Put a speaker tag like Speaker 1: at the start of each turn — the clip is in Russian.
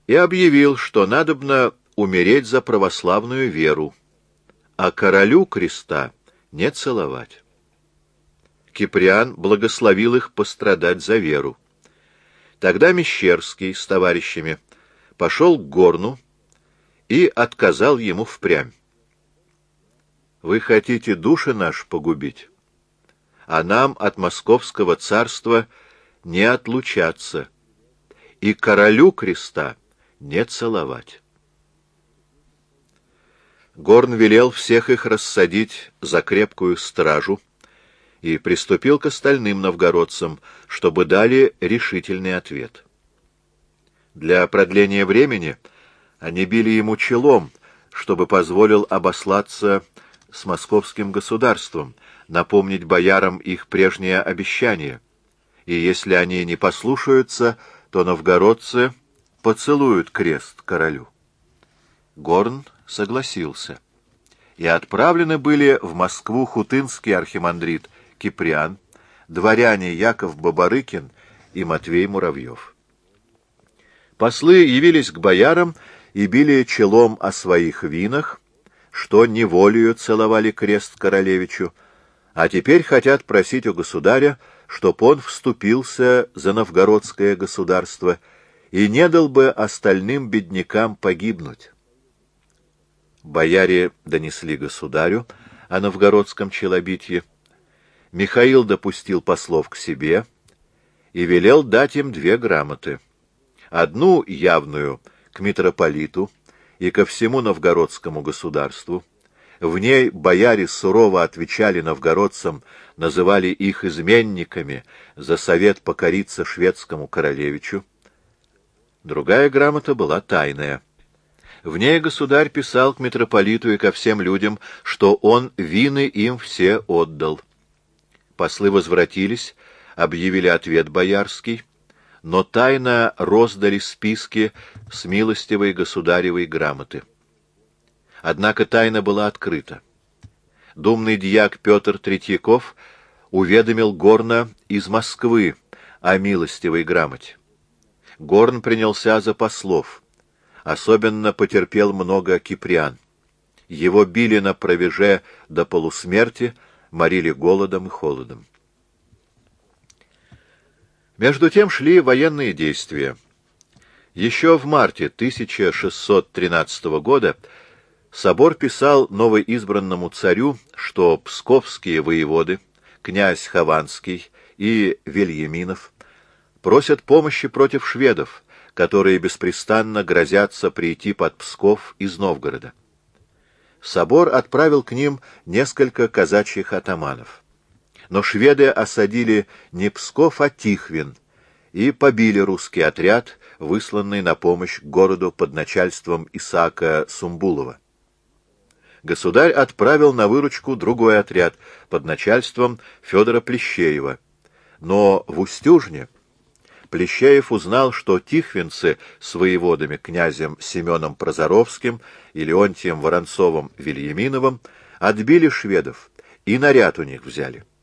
Speaker 1: и объявил, что надобно умереть за православную веру, а королю креста не целовать. Киприан благословил их пострадать за веру. Тогда Мещерский с товарищами пошел к Горну и отказал ему впрямь. «Вы хотите души наши погубить, а нам от московского царства не отлучаться и королю креста не целовать». Горн велел всех их рассадить за крепкую стражу и приступил к остальным новгородцам, чтобы дали решительный ответ. Для продления времени они били ему челом, чтобы позволил обослаться с московским государством, напомнить боярам их прежнее обещание, и если они не послушаются, то новгородцы поцелуют крест королю. Горн согласился, и отправлены были в Москву хутынский архимандрит Киприан, дворяне Яков Бабарыкин и Матвей Муравьев. Послы явились к боярам и били челом о своих винах, что неволею целовали крест королевичу, а теперь хотят просить у государя, чтоб он вступился за новгородское государство и не дал бы остальным беднякам погибнуть. Бояре донесли государю о новгородском челобитье. Михаил допустил послов к себе и велел дать им 2 грамоты. Одну явную к митрополиту и ко всему новгородскому государству. В ней бояре сурово отвечали новгородцам, называли их изменниками за совет покориться шведскому королевичу. Другая грамота была тайная. В ней государь писал к митрополиту и ко всем людям, что он вины им все отдал. Послы возвратились, объявили ответ боярский, но тайно роздали списки с милостивой государевой грамоты. Однако тайна была открыта. Думный дьяк Петр Третьяков уведомил Горна из Москвы о милостивой грамоте. Горн принялся за послов. Особенно потерпел много киприан. Его били на провеже до полусмерти, морили голодом и холодом. Между тем шли военные действия. Еще в марте 1613 года собор писал новоизбранному царю, что псковские воеводы, князь Хованский и Вельяминов, просят помощи против шведов, которые беспрестанно грозятся прийти под Псков из Новгорода. Собор отправил к ним несколько казачьих атаманов. Но шведы осадили не Псков, а Тихвин, и побили русский отряд, высланный на помощь городу под начальством Исаака Сумбулова. Государь отправил на выручку другой отряд под начальством Федора Плещеева. Но в Устюжне Плещеев узнал, что тихвинцы с воеводами князем Семеном Прозоровским и Леонтием Воронцовым-Вильяминовым отбили шведов и наряд у них взяли.